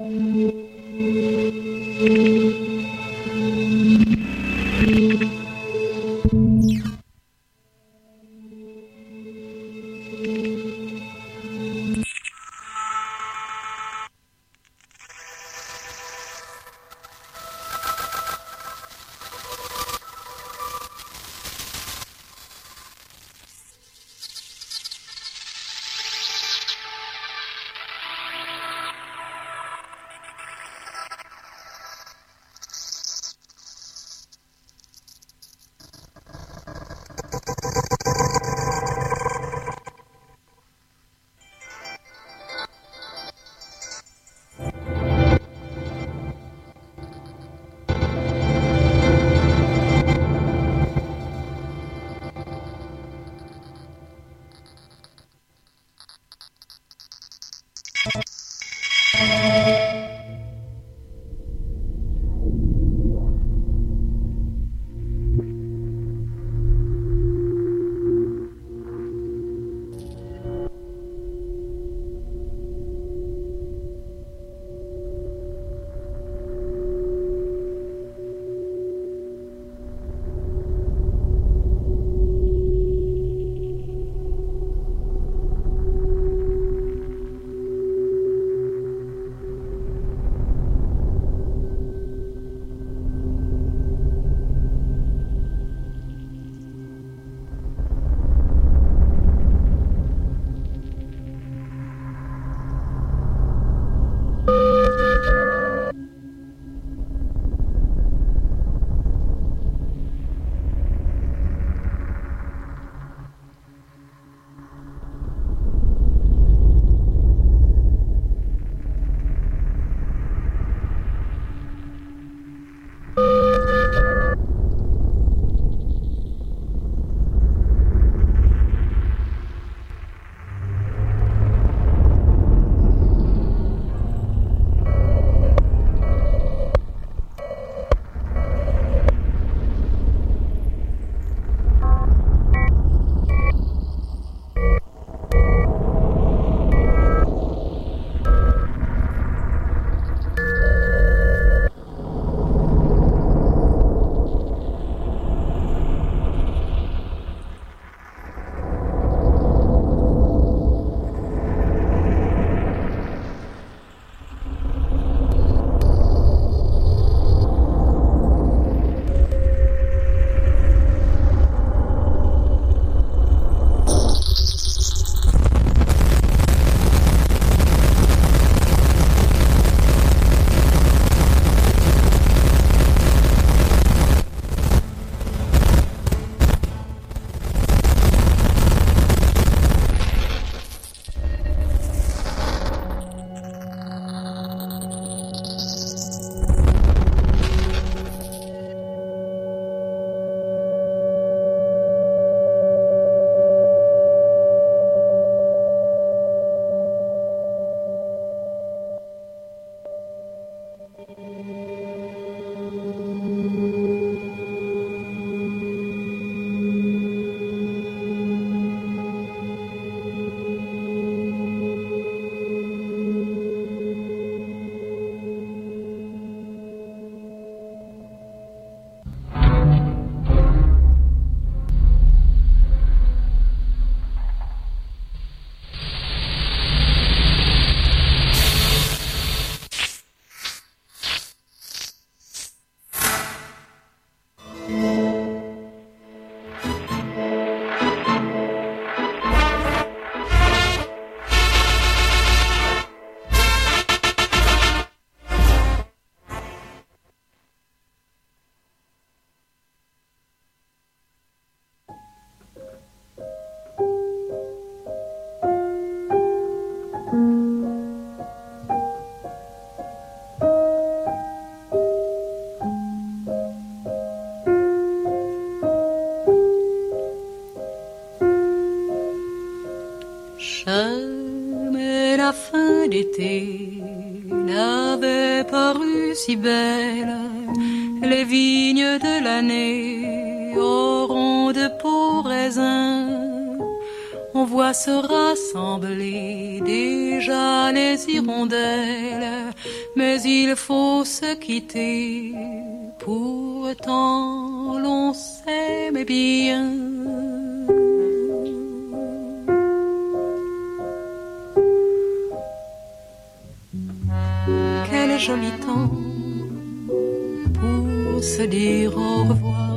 Jamais la fin d'été n'avait paru si belle. Les vignes de l'année auront de beaux raisins. on voit se rassembler déjà les hirondelles, mais il faut se quitter, pourtant l'on s'aime bien. Quel joli temps pour se dire au revoir.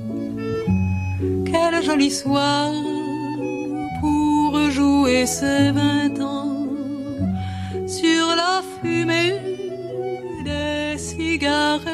Quel joli soir pour jouer ces 20 ans sur la fumée des cigarettes.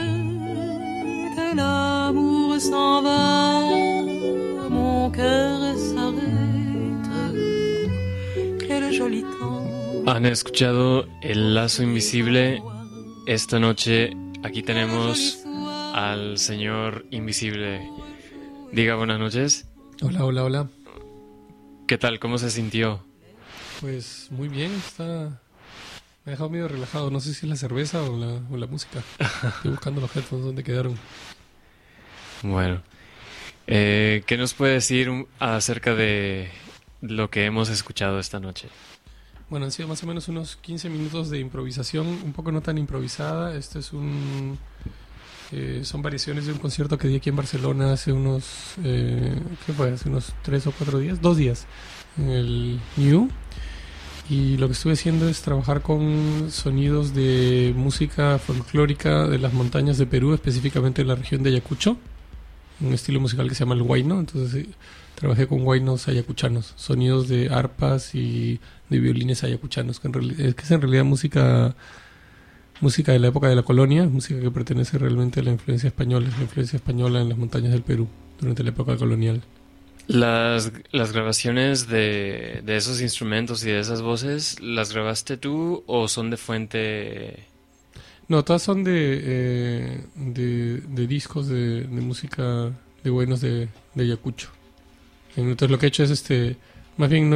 L'amour s'en va, mon cœur s'arrête. Quel joli temps. Han escuchado El Lazo Invisible. Esta noche aquí tenemos al señor Invisible. Diga buenas noches. Hola, hola, hola. ¿Qué tal? ¿Cómo se sintió? Pues muy bien, me ha dejado medio relajado. No sé si es la cerveza o la música. Estoy buscando los headphones, ¿dónde quedaron? Bueno, ¿qué nos puede decir acerca de lo que hemos escuchado esta noche? Bueno, han sido más o menos unos 15 minutos de improvisación, un poco no tan improvisada. Este es son variaciones de un concierto que di aquí en Barcelona hace unos, ¿qué fue? Hace unos 3 o 4 días, 2 días, en el New. Y lo que estuve haciendo es trabajar con sonidos de música folclórica de las montañas de Perú, específicamente de la región de Ayacucho, un estilo musical que se llama el huayno. Entonces trabajé con huaynos ayacuchanos, sonidos de arpas y de violines ayacuchanos, que es en realidad música de la época de la colonia, música que pertenece realmente a la influencia española en las montañas del Perú durante la época colonial. Las grabaciones de esos instrumentos y de esas voces, ¿las grabaste tú o son de fuente? No, todas son de discos de música de huaynos de Ayacucho. Entonces lo que he hecho es más bien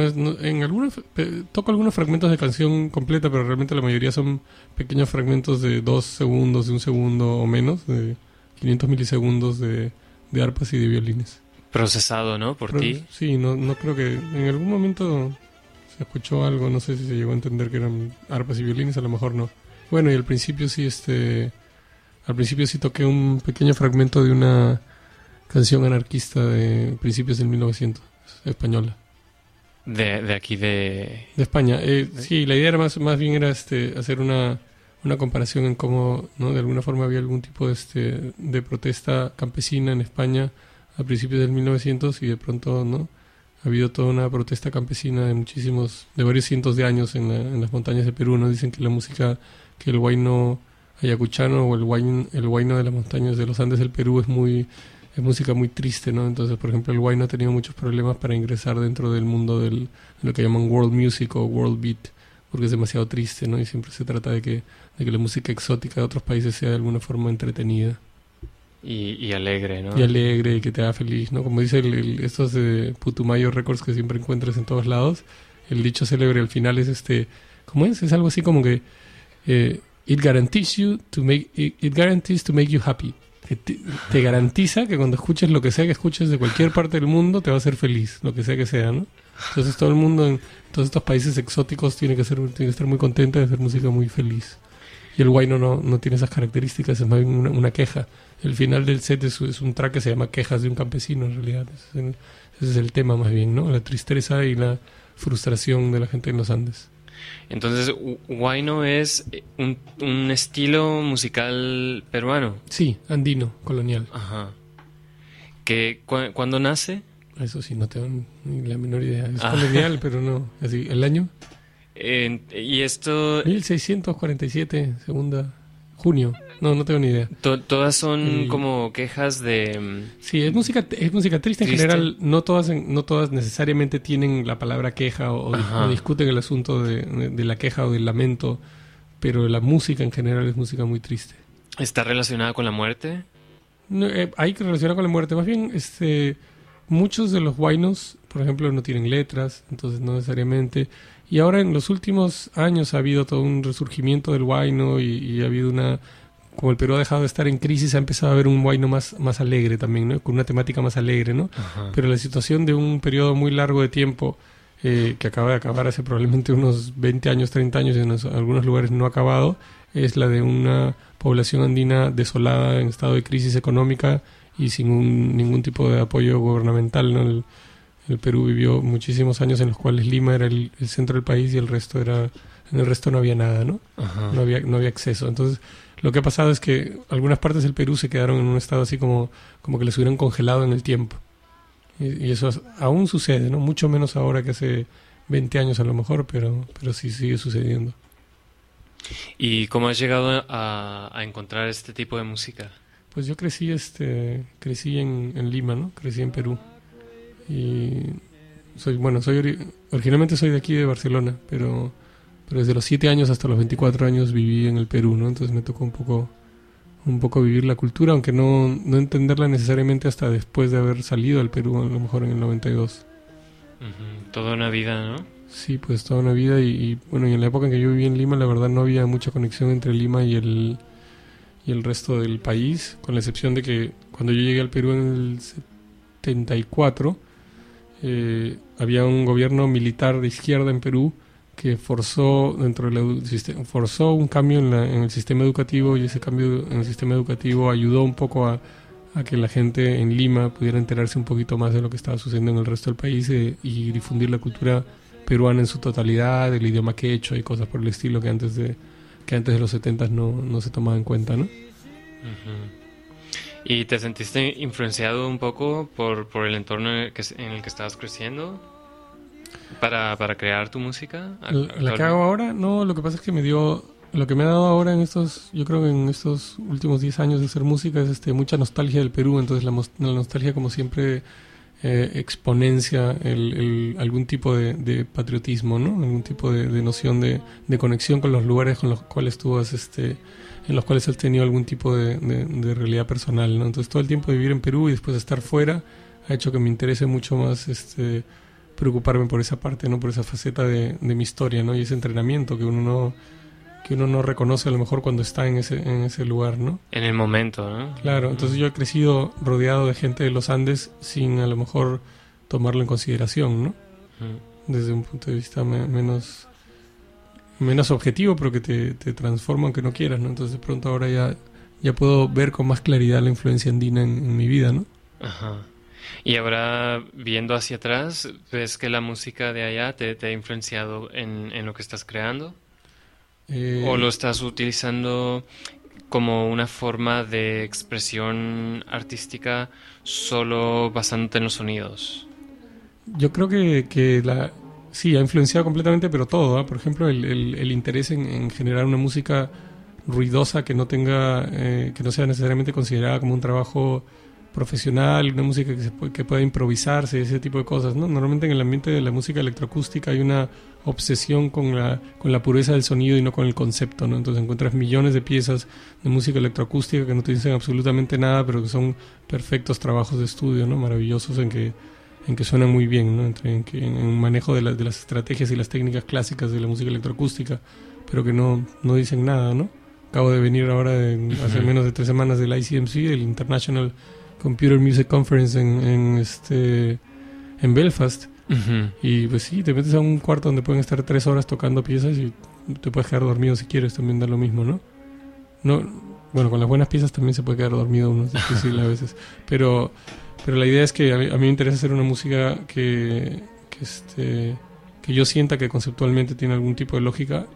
toco algunos fragmentos de canción completa, pero realmente la mayoría son pequeños fragmentos de 2 segundos, de 1 segundo o menos, de 500 milisegundos de arpas y de violines. Procesado, ¿no? Por ti. Sí, no creo que en algún momento se escuchó algo, no sé si se llegó a entender que eran arpas y violines, a lo mejor no. Bueno, y al principio sí toqué un pequeño fragmento de una canción anarquista de principios del 1900, española. De aquí de España. Sí, la idea era más bien era hacer una comparación en cómo, ¿no?, de alguna forma había algún tipo de protesta campesina en España a principios del 1900 y de pronto, ¿no?, ha habido toda una protesta campesina de varios cientos de años en las montañas de Perú, ¿no? Dicen que la música, que el huayno ayacuchano o el huayno de las montañas de los Andes del Perú es música muy triste, ¿no? Entonces, por ejemplo, el huayno ha tenido muchos problemas para ingresar dentro del mundo de lo que llaman world music o world beat, porque es demasiado triste, ¿no? Y siempre se trata de que la música exótica de otros países sea de alguna forma entretenida. Y alegre, ¿no? Y alegre, y que te haga feliz, ¿no? Como dice estos de Putumayo Records que siempre encuentras en todos lados, el dicho célebre al final es ¿cómo es? Es algo así como que it guarantees to make you happy. Que te garantiza que cuando escuches lo que sea que escuches de cualquier parte del mundo te va a hacer feliz, lo que sea, ¿no? Entonces todo el mundo en todos estos países exóticos tiene que estar muy contento de hacer música muy feliz. Y el huayno no tiene esas características, es más bien una queja. El final del set es un track que se llama Quejas de un campesino, en realidad. Ese es el tema más bien, ¿no? La tristeza y la frustración de la gente en los Andes. Entonces, huayno es un estilo musical peruano. Sí, andino, colonial. Ajá. ¿Cuándo nace? Eso sí, no tengo ni la menor idea. Es colonial, pero no. Así, ¿el año? Y esto... 1647, junio. No tengo ni idea. Todas son como quejas de... Sí, es música triste en general. No todas necesariamente tienen la palabra queja o discuten el asunto de la queja o del lamento, pero la música en general es música muy triste. ¿Está relacionada con la muerte? No, hay que relacionar con la muerte. Más bien, muchos de los huaynos, por ejemplo, no tienen letras, entonces no necesariamente. Y ahora en los últimos años ha habido todo un resurgimiento del huayno y ha habido como el Perú ha dejado de estar en crisis, ha empezado a haber un huayno más alegre también, ¿no? Con una temática más alegre, ¿no? Ajá. Pero la situación de un periodo muy largo de tiempo que acaba de acabar hace probablemente unos 20 años, 30 años, y en algunos lugares no ha acabado, es la de una población andina desolada en estado de crisis económica y sin ningún tipo de apoyo gubernamental, ¿no? El Perú vivió muchísimos años en los cuales Lima era el centro del país y en el resto no había nada, ¿no? Ajá. No había acceso. Entonces, lo que ha pasado es que algunas partes del Perú se quedaron en un estado así como que les hubieran congelado en el tiempo. Y eso aún sucede, ¿no? Mucho menos ahora que hace 20 años a lo mejor, pero sí sigue sucediendo. ¿Y cómo has llegado a encontrar este tipo de música? Pues yo crecí en Lima, ¿no? Crecí en Perú. Y originalmente soy de aquí de Barcelona, pero desde los 7 años hasta los 24 años viví en el Perú, ¿no? Entonces me tocó un poco vivir la cultura, aunque no entenderla necesariamente hasta después de haber salido al Perú, a lo mejor en el 92. Uh-huh. Toda una vida, ¿no? Sí, pues toda una vida y bueno, y en la época en que yo viví en Lima, la verdad no había mucha conexión entre Lima y el resto del país, con la excepción de que cuando yo llegué al Perú en el 74, había un gobierno militar de izquierda en Perú que forzó un cambio en el sistema educativo, y ese cambio en el sistema educativo ayudó un poco a que la gente en Lima pudiera enterarse un poquito más de lo que estaba sucediendo en el resto del país y difundir la cultura peruana en su totalidad, el idioma quechua y cosas por el estilo que antes de los 70 no se tomaba en cuenta, ¿no? Uh-huh. ¿Y te sentiste influenciado un poco por el entorno en el que estabas creciendo para crear tu música? ¿La que hago ahora? No, lo que pasa es que lo que me ha dado ahora yo creo que en estos últimos 10 años de hacer música es mucha nostalgia del Perú. Entonces la nostalgia, como siempre, exponencia algún tipo de patriotismo, ¿no? Algún tipo de noción de conexión con los lugares con los cuales en los cuales has tenido algún tipo de realidad personal, ¿no? Entonces todo el tiempo de vivir en Perú y después de estar fuera ha hecho que me interese mucho más preocuparme por esa parte, ¿no? Por esa faceta de mi historia, ¿no? Y ese entrenamiento que uno no reconoce a lo mejor cuando está en ese lugar, ¿no? En el momento, ¿no? Claro, entonces yo he crecido rodeado de gente de los Andes sin a lo mejor tomarlo en consideración, ¿no? Desde un punto de vista menos objetivo, pero que te transforma aunque no quieras, ¿no? Entonces de pronto ahora ya puedo ver con más claridad la influencia andina en mi vida, ¿no? Ajá. Y ahora, viendo hacia atrás, ¿ves que la música de allá te ha influenciado en lo que estás creando? ¿O lo estás utilizando como una forma de expresión artística solo basándote en los sonidos? Yo creo que sí, ha influenciado completamente, pero todo, ¿eh? Por ejemplo, el interés en generar una música ruidosa que no sea necesariamente considerada como un trabajo profesional, una música que pueda improvisarse, ese tipo de cosas, ¿no? Normalmente en el ambiente de la música electroacústica hay una obsesión con la pureza del sonido y no con el concepto, ¿no? Entonces encuentras millones de piezas de música electroacústica que no te dicen absolutamente nada, pero que son perfectos trabajos de estudio, ¿no? Maravillosos en que suenan muy bien, ¿no? En un manejo de las estrategias y las técnicas clásicas de la música electroacústica, pero que no dicen nada, ¿no? Acabo de venir ahora hace menos de 3 semanas del ICMC, el International Computer Music Conference en Belfast. Uh-huh. Y pues sí, te metes a un cuarto donde pueden estar 3 horas tocando piezas y te puedes quedar dormido si quieres, también da lo mismo, ¿no? Bueno, con las buenas piezas también se puede quedar dormido uno, es difícil a veces, pero la idea es que a mí me interesa hacer una música que yo sienta que conceptualmente tiene algún tipo de lógica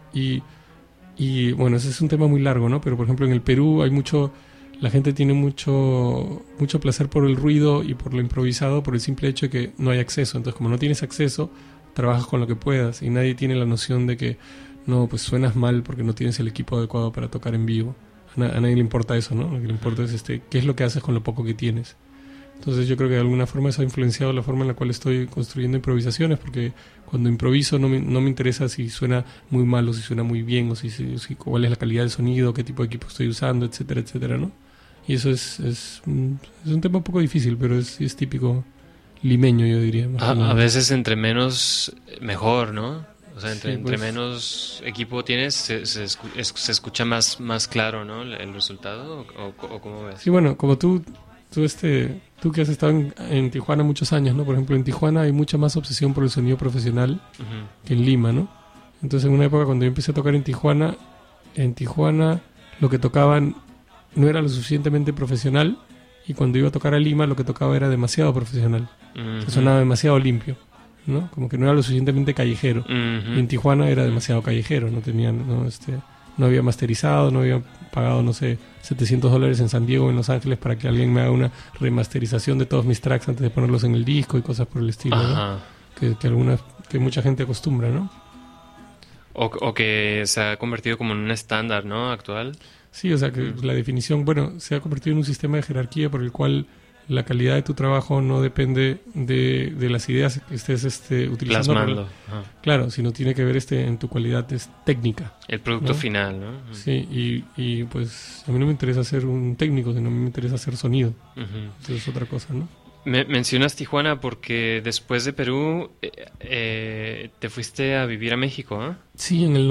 y bueno, ese es un tema muy largo, ¿no? Pero por ejemplo en el Perú la gente tiene mucho placer por el ruido y por lo improvisado, por el simple hecho de que no hay acceso. Entonces, como no tienes acceso, trabajas con lo que puedas y nadie tiene la noción de que no, pues suenas mal porque no tienes el equipo adecuado para tocar en vivo. A nadie le importa eso, ¿no? Lo que le importa es qué es lo que haces con lo poco que tienes. Entonces yo creo que de alguna forma eso ha influenciado la forma en la cual estoy construyendo improvisaciones, porque cuando improviso no me interesa si suena muy mal o si suena muy bien, o si cuál es la calidad del sonido, qué tipo de equipo estoy usando, etcétera, etcétera, ¿no? Y eso es un tema un poco difícil, pero es típico limeño, yo diría. A veces entre menos, mejor, ¿no? O sea, entre pues, menos equipo tienes, se escucha más claro, ¿no? El resultado, ¿o cómo ves? Sí, bueno, como tú tú que has estado en Tijuana muchos años, ¿no? Por ejemplo, en Tijuana hay mucha más obsesión por el sonido profesional que en Lima, ¿no? Entonces, en una época cuando yo empecé a tocar en Tijuana lo que tocaban no era lo suficientemente profesional, y cuando iba a tocar a Lima lo que tocaba era demasiado profesional. Que sonaba demasiado limpio, ¿no? Como que no era lo suficientemente callejero. Y en Tijuana era demasiado callejero, no había masterizado, no había pagado, no sé, $700 en San Diego o en Los Ángeles para que alguien me haga una remasterización de todos mis tracks antes de ponerlos en el disco y cosas por el estilo, ¿no? Que mucha gente acostumbra, ¿no? O que se ha convertido como en un estándar, ¿no? Actual. Sí, o sea que la definición, se ha convertido en un sistema de jerarquía por el cual la calidad de tu trabajo no depende de las ideas que estés utilizando. Plasmando. Claro, sino tiene que ver en tu cualidad técnica. El producto, ¿no? Final, ¿no? Sí, y pues a mí no me interesa ser un técnico, sino a mí me interesa hacer sonido. Eso es otra cosa, ¿no? Mencionas Tijuana porque después de Perú te fuiste a vivir a México, ¿eh? Sí, en el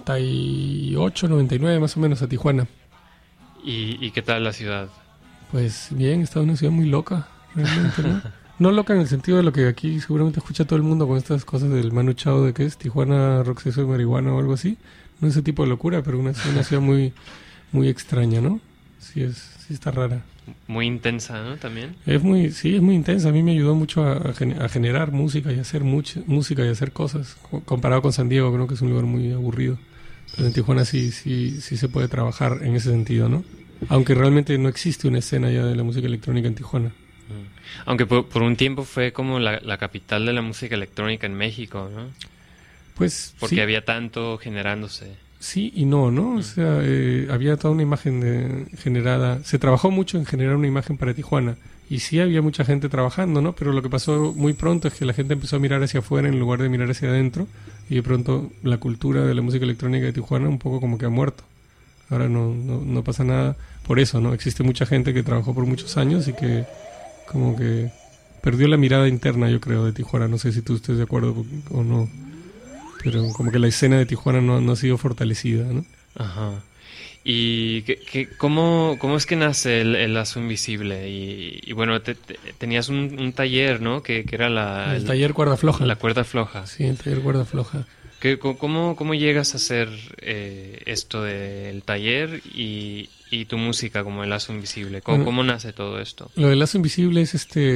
98, 99 más o menos, a Tijuana. ¿Y qué tal la ciudad? Pues bien, está una ciudad muy loca, realmente, ¿no? No loca en el sentido de lo que aquí seguramente escucha todo el mundo con estas cosas del Manu Chao de que es Tijuana, rock, sexo y marihuana o algo así. No ese tipo de locura, pero una ciudad muy, muy extraña, ¿no? Sí está rara. Muy intensa, ¿no? También. Es muy intensa. A mí me ayudó mucho a generar música y a hacer música y a hacer cosas. Comparado con San Diego, creo que es un lugar muy aburrido. Pero en Tijuana sí se puede trabajar en ese sentido, ¿no? Aunque realmente no existe una escena ya de la música electrónica en Tijuana. Aunque por un tiempo fue como la capital de la música electrónica en México, ¿no? Pues porque había tanto generándose. Sí y no, ¿no? O sea, había toda una imagen generada. Se trabajó mucho en generar una imagen para Tijuana. Y sí había mucha gente trabajando, ¿no? Pero lo que pasó muy pronto es que la gente empezó a mirar hacia afuera en lugar de mirar hacia adentro. Y de pronto la cultura de la música electrónica de Tijuana un poco como que ha muerto. Ahora no pasa nada por eso, ¿no? Existe mucha gente que trabajó por muchos años y que como que perdió la mirada interna, yo creo, de Tijuana. No sé si tú estés de acuerdo o no. Pero como que la escena de Tijuana no ha sido fortalecida, ¿no? Ajá. ¿Y cómo es que nace el Lazo Invisible? Y bueno, tenías un taller, ¿no? Que era el taller Cuerda Floja. La Cuerda Floja. Sí, el taller Cuerda Floja. ¿Cómo llegas a hacer esto del taller y tu música como el Lazo Invisible? ¿Cómo nace todo esto? Lo del Lazo Invisible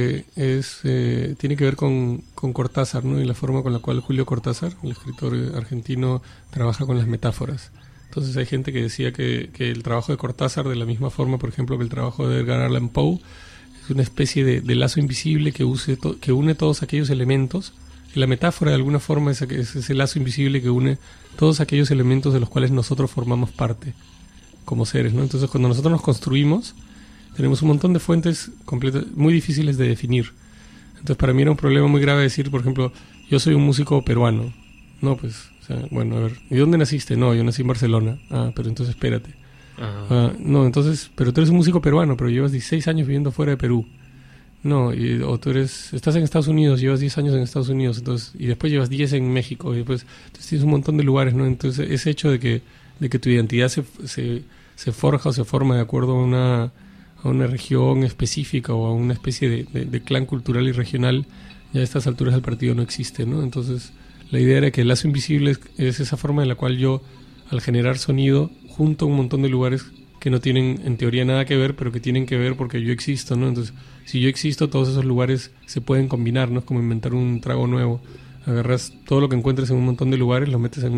tiene que ver con Cortázar, ¿no? Y la forma con la cual Julio Cortázar, el escritor argentino, trabaja con las metáforas. Entonces hay gente que decía que el trabajo de Cortázar, de la misma forma, por ejemplo, que el trabajo de Edgar Allan Poe, es una especie de lazo invisible que une todos aquellos elementos. Y la metáfora, de alguna forma, es ese lazo invisible que une todos aquellos elementos de los cuales nosotros formamos parte como seres, ¿no? Entonces, cuando nosotros nos construimos, tenemos un montón de fuentes muy difíciles de definir. Entonces, para mí era un problema muy grave decir, por ejemplo, yo soy un músico peruano. No, pues, o sea, bueno, a ver, ¿y dónde naciste? No, yo nací en Barcelona. Ah, pero entonces espérate. No, entonces, pero tú eres un músico peruano, pero llevas 16 años viviendo fuera de Perú. No, o tú estás en Estados Unidos, llevas 10 años en Estados Unidos, entonces, y después llevas 10 en México, y después entonces tienes un montón de lugares, ¿no? Entonces, ese hecho de que tu identidad se forja o se forma de acuerdo a una región específica o a una especie de clan cultural y regional, ya a estas alturas del partido no existe, ¿no? Entonces, la idea era que el Lazo Invisible es esa forma en la cual yo, al generar sonido, junto a un montón de lugares que no tienen en teoría nada que ver, pero que tienen que ver porque yo existo, ¿no? Entonces, si yo existo, todos esos lugares se pueden combinar, ¿no? Es como inventar un trago nuevo. Agarras todo lo que encuentres en un montón de lugares, lo metes en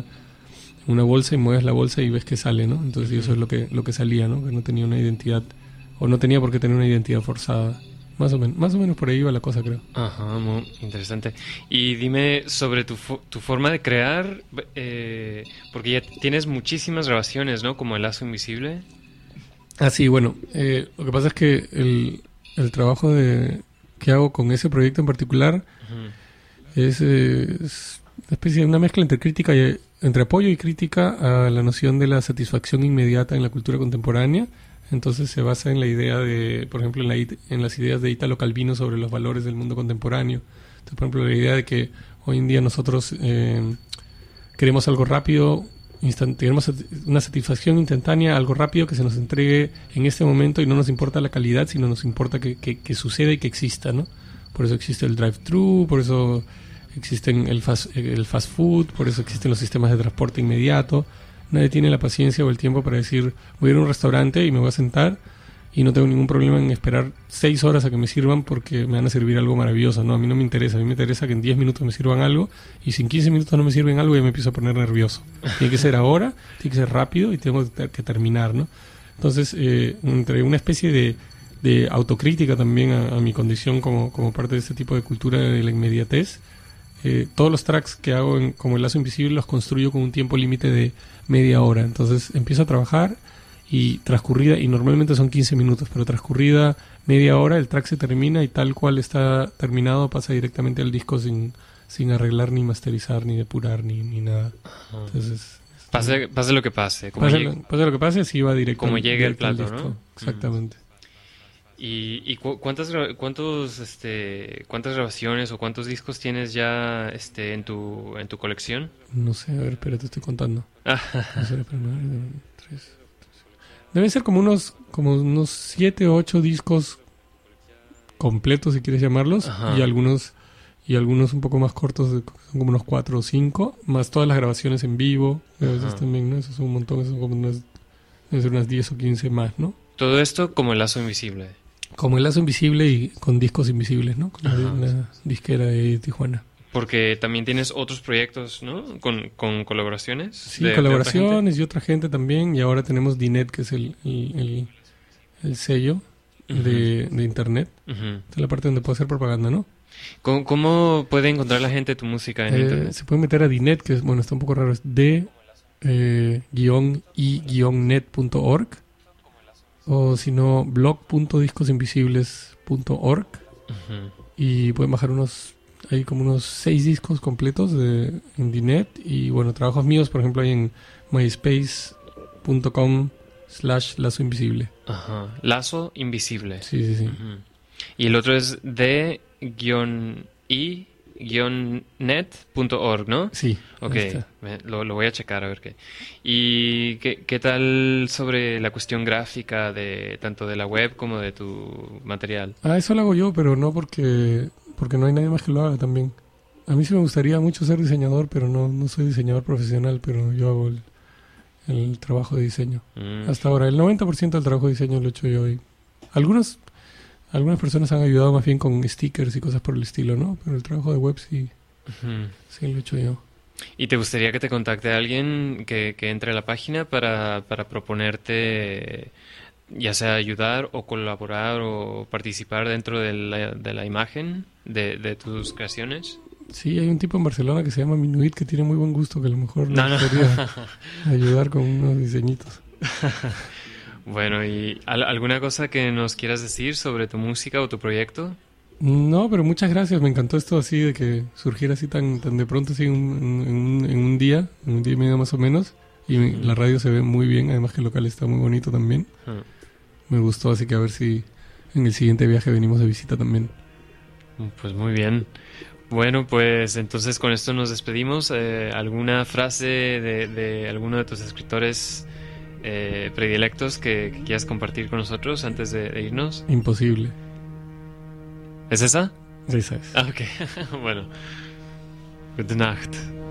una bolsa y mueves la bolsa y ves que sale, ¿no? Entonces, y eso es lo que salía, ¿no? Que no tenía una identidad, o no tenía por qué tener una identidad forzada. Más o menos por ahí iba la cosa, creo. Ajá, muy interesante. Y dime sobre tu forma de crear, porque ya tienes muchísimas grabaciones, ¿no? Como el Lazo Invisible. Ah, sí, bueno, lo que pasa es que el trabajo que hago con ese proyecto en particular es una especie de una mezcla entre apoyo y crítica a la noción de la satisfacción inmediata en la cultura contemporánea. Entonces se basa en la idea de, por ejemplo, en las ideas de Italo Calvino sobre los valores del mundo contemporáneo. Entonces, por ejemplo, la idea de que hoy en día nosotros queremos algo rápido, queremos una satisfacción instantánea, algo rápido que se nos entregue en este momento y no nos importa la calidad, sino nos importa que suceda y que exista, ¿no? Por eso existe el drive-thru, por eso existen el fast food, por eso existen los sistemas de transporte inmediato. Nadie tiene la paciencia o el tiempo para decir, voy a ir a un restaurante y me voy a sentar y no tengo ningún problema en esperar 6 horas a que me sirvan porque me van a servir algo maravilloso. No, a mí no me interesa. A mí me interesa que en 10 minutos me sirvan algo y si en 15 minutos no me sirven algo ya me empiezo a poner nervioso. Tiene que ser ahora, tiene que ser rápido y tengo que terminar, ¿no? Entonces, entre una especie de autocrítica también a mi condición como parte de este tipo de cultura de la inmediatez, todos los tracks que hago como El Lazo Invisible los construyo con un tiempo límite de media hora. Entonces empiezo a trabajar y transcurrida, y normalmente son 15 minutos, pero transcurrida media hora el track se termina y tal cual está terminado pasa directamente al disco sin arreglar, ni masterizar, ni depurar, ni nada. Entonces, pase lo que pase. Pase lo que pase, sí va directo. Como llegue el plato, ¿no? Exactamente. ¿Y cuántas grabaciones o cuántos discos tienes ya en tu colección? No sé, a ver, espera, te estoy contando. Deben ser como unos 7 o 8 discos completos, si quieres llamarlos, y algunos un poco más cortos, son como unos 4 o 5, más todas las grabaciones en vivo, a veces también, ¿no? Eso es un montón, eso son como deben ser unas 10 o 15 más, ¿no? Todo esto como El Lazo Invisible. Como El Lazo Invisible y con discos invisibles, ¿no? Con una disquera de Tijuana. Porque también tienes otros proyectos, ¿no? Con colaboraciones. Sí, colaboraciones y otra gente también. Y ahora tenemos DINET, que es el sello de internet. Esta es la parte donde puedo hacer propaganda, ¿no? ¿Cómo puede encontrar la gente tu música en internet? Se puede meter a DINET, que es, bueno, está un poco raro, es d-i-net.org. O si no, blog.discosinvisibles.org. Y pueden bajar hay como unos 6 discos completos en DINET. Y bueno, trabajos míos, por ejemplo, hay en myspace.com/Lazo Invisible. Lazo Invisible. Sí. Y el otro es d-i-net.org, ¿no? Sí. Ok, lo voy a checar a ver qué. ¿Y qué tal sobre la cuestión gráfica tanto de la web como de tu material? Eso lo hago yo, pero no porque no hay nadie más que lo haga también. A mí sí me gustaría mucho ser diseñador, pero no soy diseñador profesional, pero yo hago el trabajo de diseño. Hasta ahora, el 90% del trabajo de diseño lo he hecho yo. Y algunas personas han ayudado más bien con stickers y cosas por el estilo, ¿no? Pero el trabajo de web sí lo he hecho yo. ¿Y te gustaría que te contacte alguien que entre a la página para proponerte, ya sea ayudar o colaborar o participar dentro de la imagen de tus creaciones? Sí, hay un tipo en Barcelona que se llama Minuit que tiene muy buen gusto, que a lo mejor nos podría ayudar con unos diseñitos. Bueno, ¿y alguna cosa que nos quieras decir sobre tu música o tu proyecto? No, pero muchas gracias. Me encantó esto así de que surgiera así tan de pronto, así en un día y medio más o menos. Y la radio se ve muy bien, además que el local está muy bonito también. Me gustó, así que a ver si en el siguiente viaje venimos de visita también. Pues muy bien. Bueno, pues entonces con esto nos despedimos. ¿Alguna frase de alguno de tus escritores predilectos que quieras compartir con nosotros antes de irnos? Imposible. ¿Es esa? Esa es. Ok. Bueno. Gute Nacht.